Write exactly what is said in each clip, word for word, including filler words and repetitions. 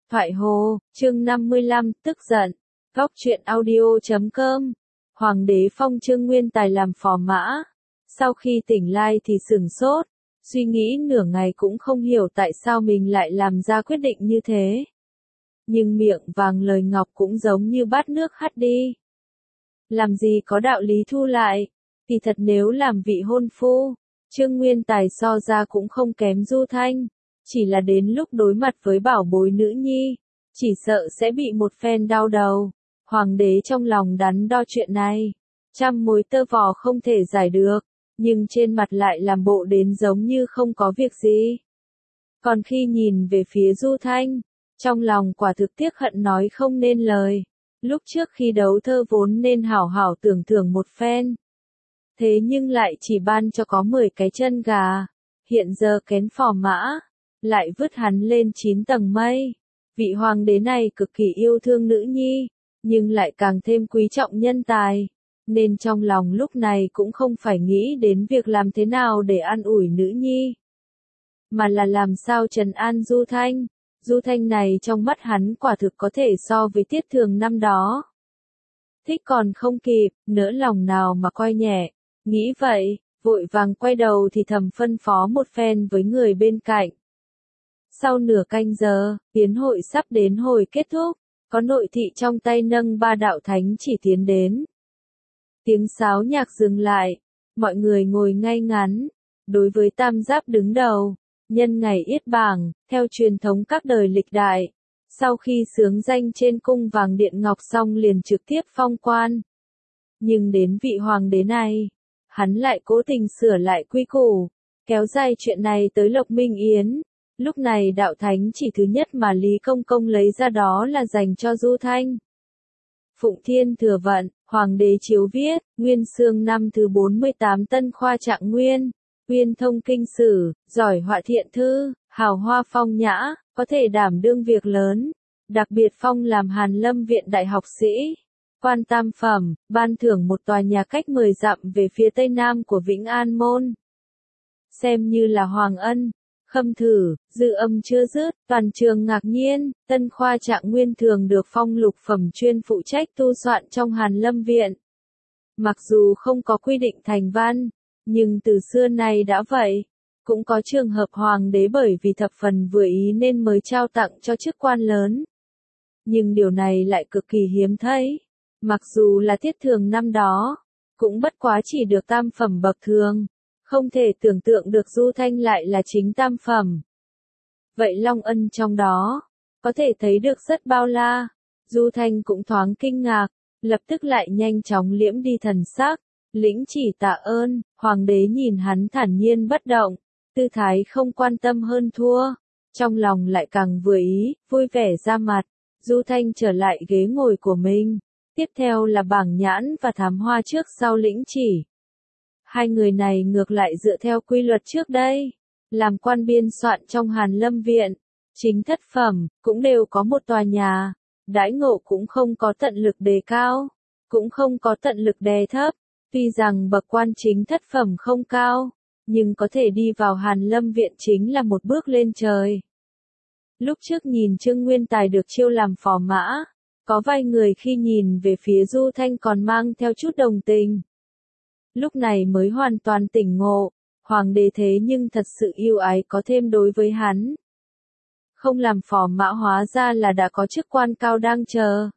Thoại Hồ, chương năm mươi lăm, tức giận. Góc truyện audio chấm com. Hoàng đế phong Trương Nguyên Tài làm phò mã. Sau khi tỉnh lại thì sửng sốt, suy nghĩ nửa ngày cũng không hiểu tại sao mình lại làm ra quyết định như thế. Nhưng miệng vàng lời ngọc cũng giống như bát nước hắt đi. Làm gì có đạo lý thu lại, thì thật nếu làm vị hôn phu, Trương Nguyên Tài so ra cũng không kém Du Thanh. Chỉ là đến lúc đối mặt với bảo bối nữ nhi, chỉ sợ sẽ bị một phen đau đầu. Hoàng đế trong lòng đắn đo chuyện này, trăm mối tơ vò không thể giải được, nhưng trên mặt lại làm bộ đến giống như không có việc gì. Còn khi nhìn về phía Du Thanh, trong lòng quả thực tiếc hận nói không nên lời. Lúc trước khi đấu thơ vốn nên hảo hảo tưởng thưởng một phen. Thế nhưng lại chỉ ban cho có mười cái chân gà, hiện giờ kén phò mã, lại vứt hắn lên chín tầng mây. Vị hoàng đế này cực kỳ yêu thương nữ nhi, nhưng lại càng thêm quý trọng nhân tài, nên trong lòng lúc này cũng không phải nghĩ đến việc làm thế nào để an ủi nữ nhi, mà là làm sao trấn an Du Thanh. Du Thanh này trong mắt hắn quả thực có thể so với Tiết Thường năm đó. Thích còn không kịp, nỡ lòng nào mà coi nhẹ. Nghĩ vậy, vội vàng quay đầu thì thầm phân phó một phen với người bên cạnh. Sau nửa canh giờ, yến hội sắp đến hồi kết thúc, có nội thị trong tay nâng ba đạo thánh chỉ tiến đến. Tiếng sáo nhạc dừng lại, mọi người ngồi ngay ngắn. Đối với Tam Giáp đứng đầu, nhân ngày yết bảng, theo truyền thống các đời lịch đại, sau khi xướng danh trên cung vàng điện ngọc xong liền trực tiếp phong quan. Nhưng đến vị hoàng đế này, hắn lại cố tình sửa lại quy củ, kéo dài chuyện này tới Lộc Minh Yến. Lúc này đạo thánh chỉ thứ nhất mà Lý Công Công lấy ra đó là dành cho Du Thanh. Phụng Thiên Thừa Vận, Hoàng đế chiếu viết, Nguyên Xương năm thứ bốn mươi tám Tân Khoa Trạng Nguyên, uyên thông kinh sử, giỏi họa thiện thư, hào hoa phong nhã, có thể đảm đương việc lớn, đặc biệt phong làm Hàn Lâm Viện đại học sĩ. Quan tam phẩm, ban thưởng một tòa nhà cách mười dặm về phía tây nam của Vĩnh An Môn. Xem như là hoàng ân. Khâm thử, dư âm chưa dứt, toàn trường ngạc nhiên, Tân Khoa Trạng Nguyên thường được phong lục phẩm chuyên phụ trách tu soạn trong Hàn Lâm Viện. Mặc dù không có quy định thành văn, nhưng từ xưa nay đã vậy. Cũng có trường hợp hoàng đế bởi vì thập phần vừa ý nên mới trao tặng cho chức quan lớn. Nhưng điều này lại cực kỳ hiếm thấy. Mặc dù là Tiết Thường năm đó, cũng bất quá chỉ được tam phẩm bậc thường. Không thể tưởng tượng được Du Thanh lại là chính tam phẩm. Vậy long ân trong đó, có thể thấy được rất bao la. Du Thanh cũng thoáng kinh ngạc, lập tức lại nhanh chóng liễm đi thần sắc, lĩnh chỉ tạ ơn. Hoàng đế nhìn hắn thản nhiên bất động, tư thái không quan tâm hơn thua, trong lòng lại càng vừa ý, vui vẻ ra mặt. Du Thanh trở lại ghế ngồi của mình, tiếp theo là bảng nhãn và thám hoa trước sau lĩnh chỉ. Hai người này ngược lại dựa theo quy luật trước đây, làm quan biên soạn trong Hàn Lâm Viện, chính thất phẩm, cũng đều có một tòa nhà, đãi ngộ cũng không có tận lực đề cao, cũng không có tận lực đè thấp. Tuy rằng bậc quan chính thất phẩm không cao, nhưng có thể đi vào Hàn Lâm Viện chính là một bước lên trời. Lúc trước nhìn Trương Nguyên Tài được chiêu làm phò mã, có vài người khi nhìn về phía Du Thanh còn mang theo chút đồng tình. Lúc này mới hoàn toàn tỉnh ngộ, hoàng đế thế nhưng thật sự yêu ái có thêm đối với hắn. Không làm phò mã hóa ra là đã có chức quan cao đang chờ.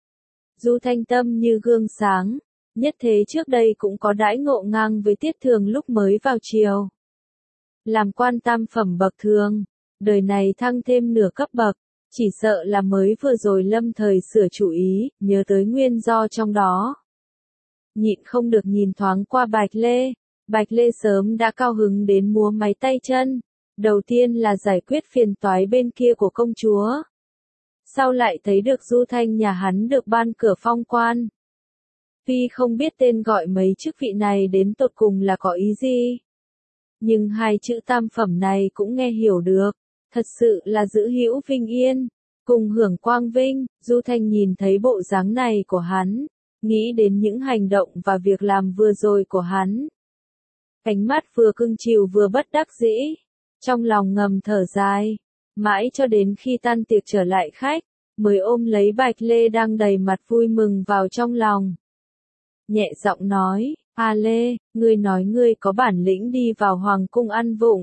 Du Thanh tâm như gương sáng, nhất thế trước đây cũng có đãi ngộ ngang với Tiết Thường lúc mới vào triều. Làm quan tam phẩm bậc thường, đời này thăng thêm nửa cấp bậc, chỉ sợ là mới vừa rồi lâm thời sửa chủ ý, nhớ tới nguyên do trong đó. Nhịn không được nhìn thoáng qua Bạch Lê, Bạch Lê sớm đã cao hứng đến múa máy tay chân, đầu tiên là giải quyết phiền toái bên kia của công chúa. Sau lại thấy được Du Thanh nhà hắn được ban cửa phong quan. Tuy không biết tên gọi mấy chức vị này đến tột cùng là có ý gì, nhưng hai chữ tam phẩm này cũng nghe hiểu được, thật sự là giữ hữu vinh yên, cùng hưởng quang vinh. Du Thanh nhìn thấy bộ dáng này của hắn, nghĩ đến những hành động và việc làm vừa rồi của hắn. Ánh mắt vừa cưng chiều vừa bất đắc dĩ, trong lòng ngầm thở dài, Mãi cho đến khi tan tiệc trở lại khách, mới ôm lấy Bạch Lê đang đầy mặt vui mừng vào trong lòng. Nhẹ giọng nói, A Lê, ngươi nói ngươi có bản lĩnh đi vào hoàng cung ăn vụng.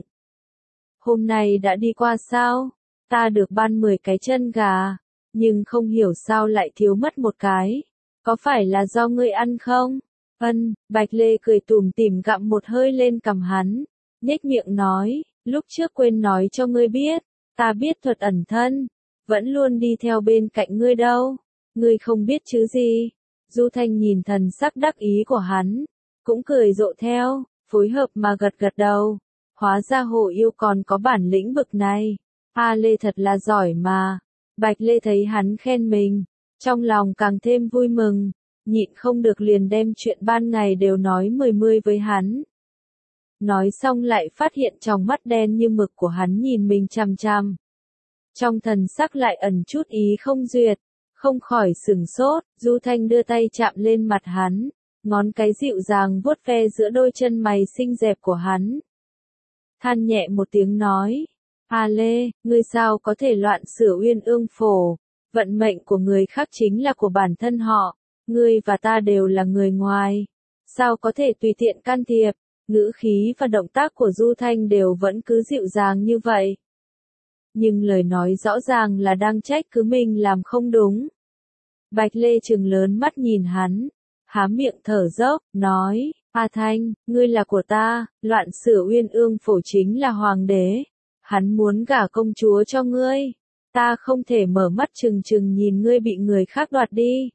Hôm nay đã đi qua sao? Ta được ban mười cái chân gà, nhưng không hiểu sao lại thiếu mất một cái. Có phải là do ngươi ăn không? Ân, Bạch Lê cười tủm tỉm gặm một hơi lên cằm hắn, nhếch miệng nói, lúc trước quên nói cho ngươi biết, ta biết thuật ẩn thân, vẫn luôn đi theo bên cạnh ngươi đâu. Ngươi không biết chứ gì? Du Thanh nhìn thần sắc đắc ý của hắn, cũng cười rộ theo, phối hợp mà gật gật đầu. Hóa ra Hồ Yêu còn có bản lĩnh bực này. A Lê thật là giỏi mà. Bạch Lê thấy hắn khen mình, trong lòng càng thêm vui mừng, nhịn không được liền đem chuyện ban ngày đều nói mười mươi với hắn. Nói xong lại phát hiện trong mắt đen như mực của hắn nhìn mình chằm chằm. Trong thần sắc lại ẩn chút ý không duyệt, không khỏi sửng sốt. Du Thanh đưa tay chạm lên mặt hắn, ngón cái dịu dàng vuốt ve giữa đôi chân mày xinh đẹp của hắn. Than nhẹ một tiếng nói, A Lê, ngươi sao có thể loạn sửa Uyên Ương Phổ, vận mệnh của người khác chính là của bản thân họ, ngươi và ta đều là người ngoài, sao có thể tùy tiện can thiệp. Ngữ khí và động tác của Du Thanh đều vẫn cứ dịu dàng như vậy. Nhưng lời nói rõ ràng là đang trách cứ mình làm không đúng. Bạch Lê trừng lớn mắt nhìn hắn, há miệng thở dốc, nói, A Thanh, ngươi là của ta, loạn sửa Uyên Ương Phổ chính là hoàng đế, hắn muốn gả công chúa cho ngươi, ta không thể mở mắt trừng trừng nhìn ngươi bị người khác đoạt đi.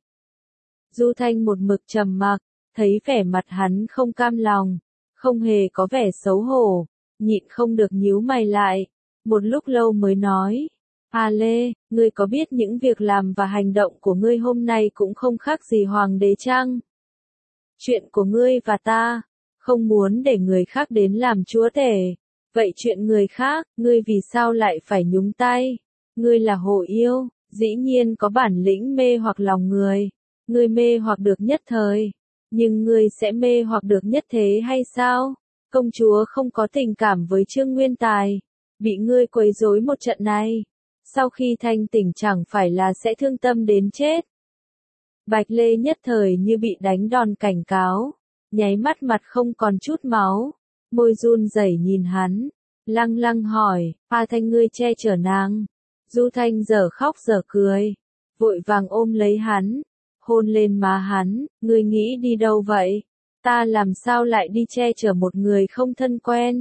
Du Thanh một mực trầm mặc, thấy vẻ mặt hắn không cam lòng, không hề có vẻ xấu hổ, nhịn không được nhíu mày lại, một lúc lâu mới nói, A Lê, ngươi có biết những việc làm và hành động của ngươi hôm nay cũng không khác gì hoàng đế chăng? Chuyện của ngươi và ta, không muốn để người khác đến làm chúa tể, vậy chuyện người khác, ngươi vì sao lại phải nhúng tay? Ngươi là Hồ Yêu, dĩ nhiên có bản lĩnh mê hoặc lòng người, ngươi mê hoặc được nhất thời. Nhưng ngươi sẽ mê hoặc được nhất thế hay sao? Công chúa không có tình cảm với Trương Nguyên Tài, bị ngươi quấy rối một trận này, sau khi thanh tỉnh chẳng phải là sẽ thương tâm đến chết. Bạch Lê nhất thời như bị đánh đòn cảnh cáo, nháy mắt mặt không còn chút máu, môi run rẩy nhìn hắn, lăng lăng hỏi, A Thanh ngươi che chở nàng. Du Thanh dở khóc dở cười, vội vàng ôm lấy hắn, hôn lên má hắn, ngươi nghĩ đi đâu vậy? Ta làm sao lại đi che chở một người không thân quen?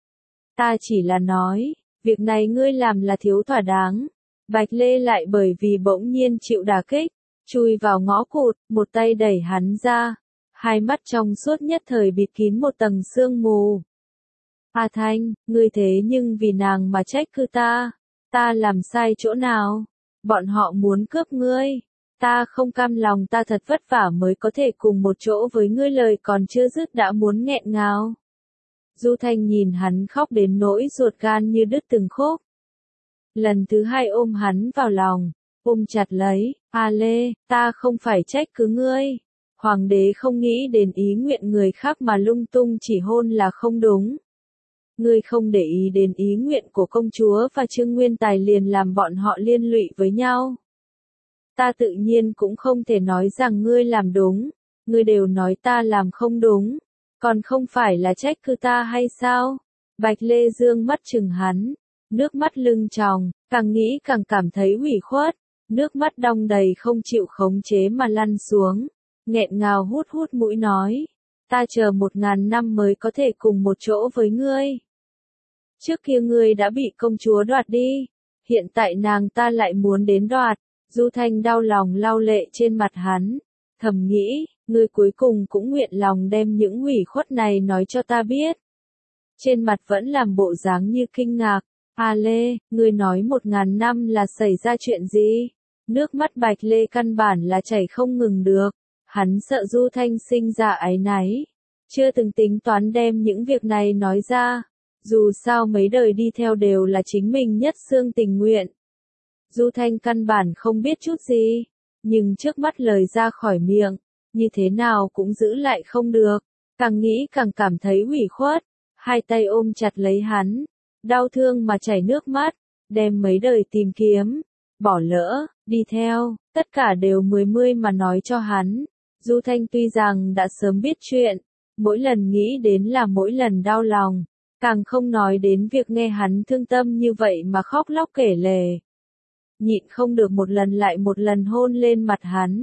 Ta chỉ là nói, việc này ngươi làm là thiếu thỏa đáng. Bạch Lê lại bởi vì bỗng nhiên chịu đả kích, chui vào ngõ cụt, một tay đẩy hắn ra, hai mắt trong suốt nhất thời bịt kín một tầng sương mù. A Thanh, ngươi thế nhưng vì nàng mà trách cứ ta, ta làm sai chỗ nào? Bọn họ muốn cướp ngươi. Ta không cam lòng, ta thật vất vả mới có thể cùng một chỗ với ngươi, lời còn chưa dứt đã muốn nghẹn ngào. Du Thanh nhìn hắn khóc đến nỗi ruột gan như đứt từng khúc. Lần thứ hai ôm hắn vào lòng, ôm chặt lấy, A Lê, ta không phải trách cứ ngươi. Hoàng đế không nghĩ đến ý nguyện người khác mà lung tung chỉ hôn là không đúng. Ngươi không để ý đến ý nguyện của công chúa và Trương Nguyên Tài liền làm bọn họ liên lụy với nhau. Ta tự nhiên cũng không thể nói rằng ngươi làm đúng, ngươi đều nói ta làm không đúng, còn không phải là trách cứ ta hay sao? Bạch Lê dương mắt chừng hắn, nước mắt lưng tròng, càng nghĩ càng cảm thấy ủy khuất, nước mắt đong đầy không chịu khống chế mà lăn xuống, nghẹn ngào hút hút mũi nói, ta chờ một ngàn năm mới có thể cùng một chỗ với ngươi. Trước kia ngươi đã bị công chúa đoạt đi, hiện tại nàng ta lại muốn đến đoạt. Du Thanh đau lòng lau lệ trên mặt hắn, thầm nghĩ, ngươi cuối cùng cũng nguyện lòng đem những ủy khuất này nói cho ta biết. Trên mặt vẫn làm bộ dáng như kinh ngạc, A Lê, ngươi nói một ngàn năm là xảy ra chuyện gì? Nước mắt Bạch Lê căn bản là chảy không ngừng được, hắn sợ Du Thanh sinh ra áy náy, chưa từng tính toán đem những việc này nói ra, dù sao mấy đời đi theo đều là chính mình nhất xương tình nguyện. Du Thanh căn bản không biết chút gì, nhưng trước mắt lời ra khỏi miệng, như thế nào cũng giữ lại không được, càng nghĩ càng cảm thấy ủy khuất, hai tay ôm chặt lấy hắn, đau thương mà chảy nước mắt, đem mấy đời tìm kiếm, bỏ lỡ, đi theo, tất cả đều mười mươi mà nói cho hắn. Du Thanh tuy rằng đã sớm biết chuyện, mỗi lần nghĩ đến là mỗi lần đau lòng, càng không nói đến việc nghe hắn thương tâm như vậy mà khóc lóc kể lể. Nhịn không được một lần lại một lần hôn lên mặt hắn.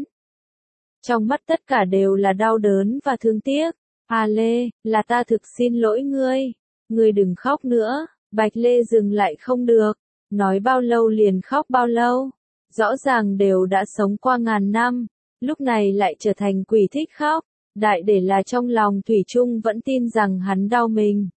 Trong mắt tất cả đều là đau đớn và thương tiếc. A Lê, là ta thực xin lỗi ngươi. Ngươi đừng khóc nữa. Bạch Lê dừng lại không được. Nói bao lâu liền khóc bao lâu. Rõ ràng đều đã sống qua ngàn năm. Lúc này lại trở thành quỷ thích khóc. Đại để là trong lòng Thủy Chung vẫn tin rằng hắn đau mình.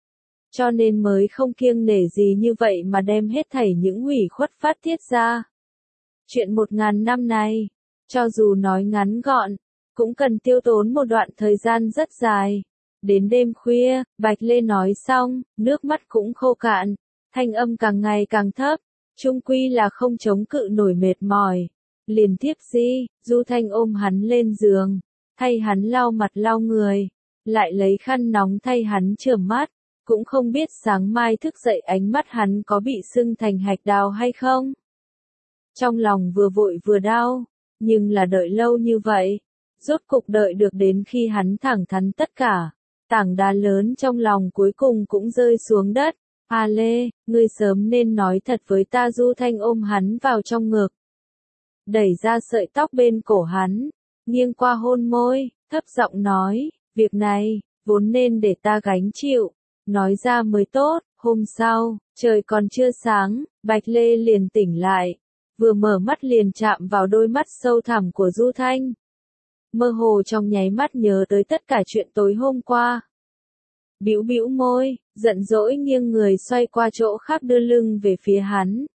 Cho nên mới không kiêng nể gì như vậy mà đem hết thảy những hủy khuất phát tiết ra. Chuyện một ngàn năm này, cho dù nói ngắn gọn, cũng cần tiêu tốn một đoạn thời gian rất dài. Đến đêm khuya, Bạch Lê nói xong, nước mắt cũng khô cạn, thanh âm càng ngày càng thấp, chung quy là không chống cự nổi mệt mỏi. Liền thiếp đi, Du Thanh ôm hắn lên giường, thay hắn lau mặt lau người, lại lấy khăn nóng thay hắn chườm mắt, cũng không biết sáng mai thức dậy ánh mắt hắn có bị sưng thành hạch đào hay không. Trong lòng vừa vội vừa đau, nhưng là đợi lâu như vậy, rốt cục đợi được đến khi hắn thẳng thắn tất cả, tảng đá lớn trong lòng cuối cùng cũng rơi xuống đất. A Lê, ngươi sớm nên nói thật với ta. Du Thanh ôm hắn vào trong ngực, đẩy ra sợi tóc bên cổ hắn, nghiêng qua hôn môi, thấp giọng nói, việc này, vốn nên để ta gánh chịu, nói ra mới tốt. Hôm sau, trời còn chưa sáng, Bạch Lê liền tỉnh lại, vừa mở mắt liền chạm vào đôi mắt sâu thẳm của Du Thanh. Mơ hồ trong nháy mắt nhớ tới tất cả chuyện tối hôm qua. Bĩu bĩu môi, giận dỗi nghiêng người xoay qua chỗ khác đưa lưng về phía hắn.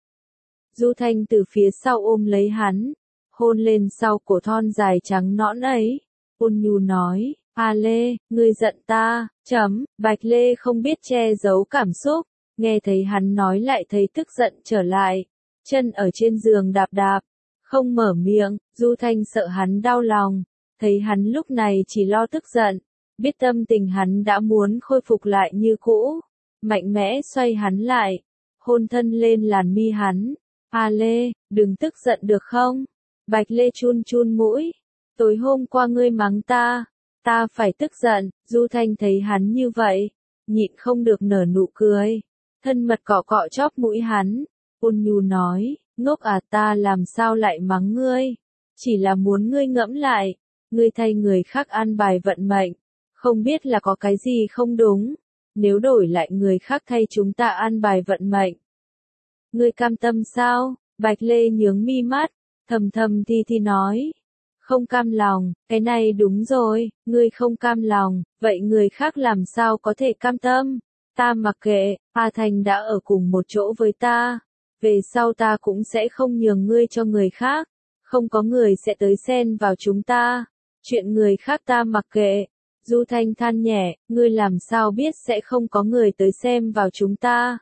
Du Thanh từ phía sau ôm lấy hắn, hôn lên sau cổ thon dài trắng nõn ấy, ôn nhu nói, A Lê, ngươi giận ta, chấm. Bạch Lê không biết che giấu cảm xúc, nghe thấy hắn nói lại thấy tức giận trở lại, chân ở trên giường đạp đạp, không mở miệng. Du Thanh sợ hắn đau lòng, thấy hắn lúc này chỉ lo tức giận, biết tâm tình hắn đã muốn khôi phục lại như cũ, mạnh mẽ xoay hắn lại, hôn thân lên làn mi hắn. A Lê, đừng tức giận được không? Bạch Lê chun chun mũi, tối hôm qua ngươi mắng ta, ta phải tức giận. Du Thanh thấy hắn như vậy, nhịn không được nở nụ cười, thân mật cọ cọ chóp mũi hắn, ôn nhu nói, ngốc à, ta làm sao lại mắng ngươi, chỉ là muốn ngươi ngẫm lại, ngươi thay người khác an bài vận mệnh, không biết là có cái gì không đúng, nếu đổi lại người khác thay chúng ta an bài vận mệnh, ngươi cam tâm sao? Bạch Lê nhướng mi mắt, thầm thầm thi thi nói, không cam lòng. Cái này đúng rồi, ngươi không cam lòng, vậy người khác làm sao có thể cam tâm? Ta mặc kệ, A Thành đã ở cùng một chỗ với ta, về sau ta cũng sẽ không nhường ngươi cho người khác, không có người sẽ tới xen vào chúng ta, chuyện người khác ta mặc kệ. Du Thanh than nhẹ, ngươi làm sao biết sẽ không có người tới xem vào chúng ta?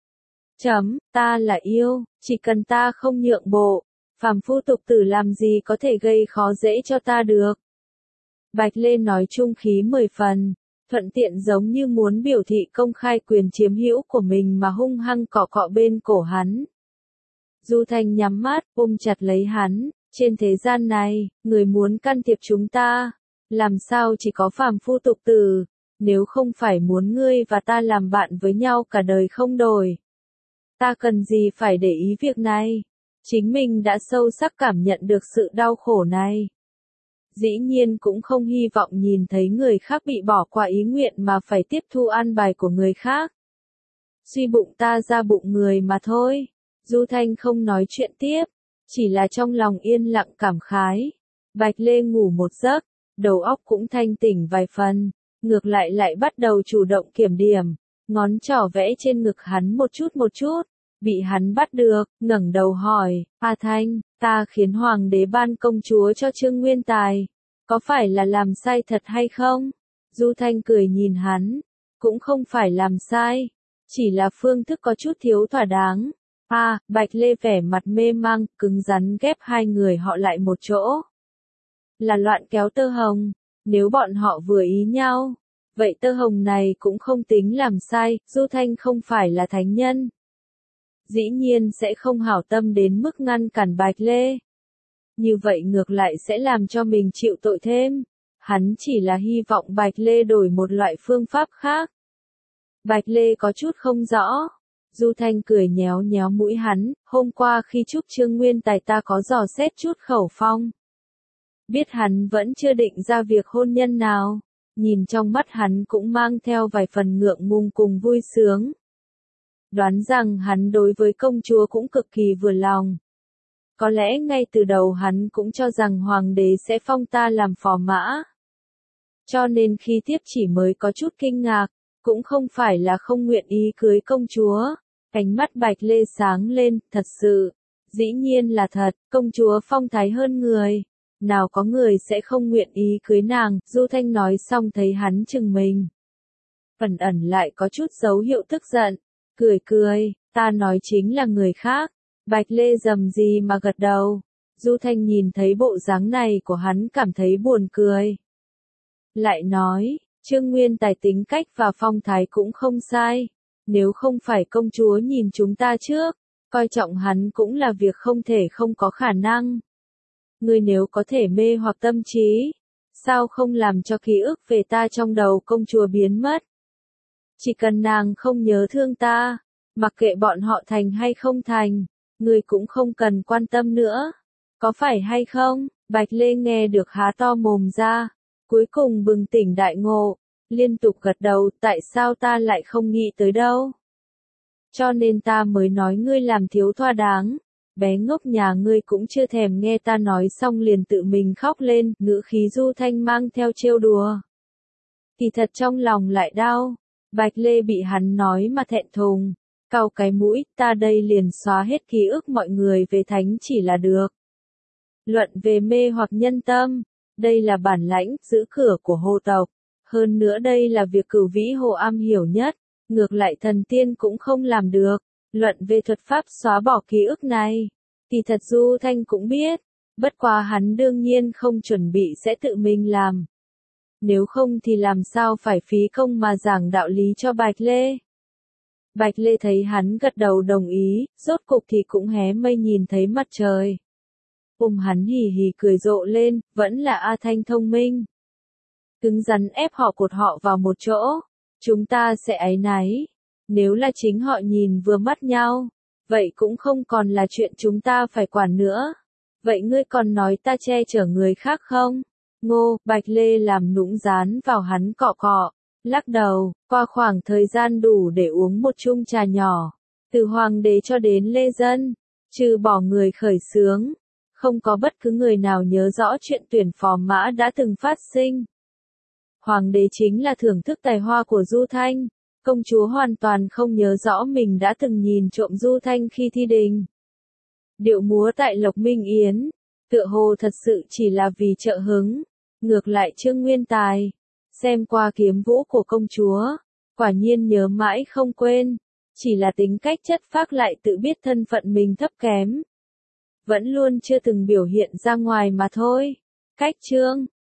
Chấm, ta là yêu, chỉ cần ta không nhượng bộ, phàm phu tục tử làm gì có thể gây khó dễ cho ta được. Bạch Lê nói trung khí mười phần, thuận tiện giống như muốn biểu thị công khai quyền chiếm hữu của mình mà hung hăng cọ cọ bên cổ hắn. Du Thanh nhắm mắt, ôm chặt lấy hắn, trên thế gian này, người muốn can thiệp chúng ta, làm sao chỉ có phàm phu tục tử, nếu không phải muốn ngươi và ta làm bạn với nhau cả đời không đổi. Ta cần gì phải để ý việc này, chính mình đã sâu sắc cảm nhận được sự đau khổ này. Dĩ nhiên cũng không hy vọng nhìn thấy người khác bị bỏ qua ý nguyện mà phải tiếp thu an bài của người khác. Suy bụng ta ra bụng người mà thôi. Du Thanh không nói chuyện tiếp, chỉ là trong lòng yên lặng cảm khái. Bạch Lê ngủ một giấc, đầu óc cũng thanh tỉnh vài phần, ngược lại lại bắt đầu chủ động kiểm điểm, ngón trỏ vẽ trên ngực hắn một chút một chút, bị hắn bắt được, ngẩng đầu hỏi, A Thanh, ta khiến hoàng đế ban công chúa cho Trương Nguyên Tài, có phải là làm sai thật hay không? Du Thanh cười nhìn hắn, cũng không phải làm sai, chỉ là phương thức có chút thiếu thỏa đáng. A, à, Bạch Lê vẻ mặt mê mang, cứng rắn ghép hai người họ lại một chỗ. Là loạn kéo tơ hồng, nếu bọn họ vừa ý nhau, vậy tơ hồng này cũng không tính làm sai. Du Thanh không phải là thánh nhân. dĩ nhiên sẽ không hảo tâm đến mức ngăn cản Bạch Lê. Như vậy ngược lại sẽ làm cho mình chịu tội thêm. Hắn chỉ là hy vọng Bạch Lê đổi một loại phương pháp khác. Bạch Lê có chút không rõ. Du Thanh cười nhéo nhéo mũi hắn, hôm qua khi chúc Trương Nguyên Tài ta có dò xét chút khẩu phong. Biết hắn vẫn chưa định ra việc hôn nhân nào, nhìn trong mắt hắn cũng mang theo vài phần ngượng ngùng cùng vui sướng. Đoán rằng hắn đối với công chúa cũng cực kỳ vừa lòng. Có lẽ ngay từ đầu hắn cũng cho rằng hoàng đế sẽ phong ta làm phò mã. Cho nên khi tiếp chỉ mới có chút kinh ngạc, cũng không phải là không nguyện ý cưới công chúa. Cánh mắt Bạch Lê sáng lên, thật sự, dĩ nhiên là thật, công chúa phong thái hơn người. Nào có người sẽ không nguyện ý cưới nàng, Du Thanh nói xong thấy hắn chừng mình. Ẩn ẩn lại có chút dấu hiệu tức giận, cười cười, ta nói chính là người khác. Bạch Lê rầm gì mà gật đầu. Du Thanh nhìn thấy bộ dáng này của hắn cảm thấy buồn cười. Lại nói, Trương Nguyên Tài tính cách và phong thái cũng không sai. Nếu không phải công chúa nhìn chúng ta trước, coi trọng hắn cũng là việc không thể không có khả năng. Ngươi nếu có thể mê hoặc tâm trí, sao không làm cho ký ức về ta trong đầu công chúa biến mất? Chỉ cần nàng không nhớ thương ta, mặc kệ bọn họ thành hay không thành, ngươi cũng không cần quan tâm nữa. Có phải hay không? Bạch Lê nghe được há to mồm ra, cuối cùng bừng tỉnh đại ngộ, liên tục gật đầu, tại sao ta lại không nghĩ tới đâu? Cho nên ta mới nói ngươi làm thiếu thỏa đáng. Bé ngốc nhà ngươi cũng chưa thèm nghe ta nói xong liền tự mình khóc lên, ngữ khí Du Thanh mang theo trêu đùa. Thì thật trong lòng lại đau. Bạch Lê bị hắn nói mà thẹn thùng, cau cái mũi, ta đây liền xóa hết ký ức mọi người về thánh chỉ là được. Luận về mê hoặc nhân tâm, đây là bản lãnh, giữ cửa của Hồ tộc. Hơn nữa đây là việc Cửu Vĩ Hồ am hiểu nhất, ngược lại thần tiên cũng không làm được. Luận về thuật pháp xóa bỏ ký ức này, thì thật Du Thanh cũng biết, bất quá hắn đương nhiên không chuẩn bị sẽ tự mình làm. Nếu không thì làm sao phải phí công mà giảng đạo lý cho Bạch Lê. Bạch Lê thấy hắn gật đầu đồng ý, rốt cục thì cũng hé mây nhìn thấy mặt trời. Ôm hắn hì hì cười rộ lên, vẫn là A Thanh thông minh. Cứng rắn ép họ cột họ vào một chỗ, chúng ta sẽ áy náy. Nếu là chính họ nhìn vừa mắt nhau, vậy cũng không còn là chuyện chúng ta phải quản nữa. Vậy ngươi còn nói ta che chở người khác không? Ngô, Bạch Lê làm nũng dán vào hắn cọ cọ, lắc đầu, qua khoảng thời gian đủ để uống một chung trà nhỏ. Từ hoàng đế cho đến lê dân, trừ bỏ người khởi xướng, không có bất cứ người nào nhớ rõ chuyện tuyển phò mã đã từng phát sinh. Hoàng đế chính là thưởng thức tài hoa của Du Thanh. Công chúa hoàn toàn không nhớ rõ mình đã từng nhìn trộm Du Thanh khi thi đình. Điệu múa tại Lộc Minh Yến, tựa hồ thật sự chỉ là vì trợ hứng. Ngược lại Trương Nguyên Tài, xem qua kiếm vũ của công chúa, quả nhiên nhớ mãi không quên, chỉ là tính cách chất phác lại tự biết thân phận mình thấp kém. Vẫn luôn chưa từng biểu hiện ra ngoài mà thôi. Cách Trương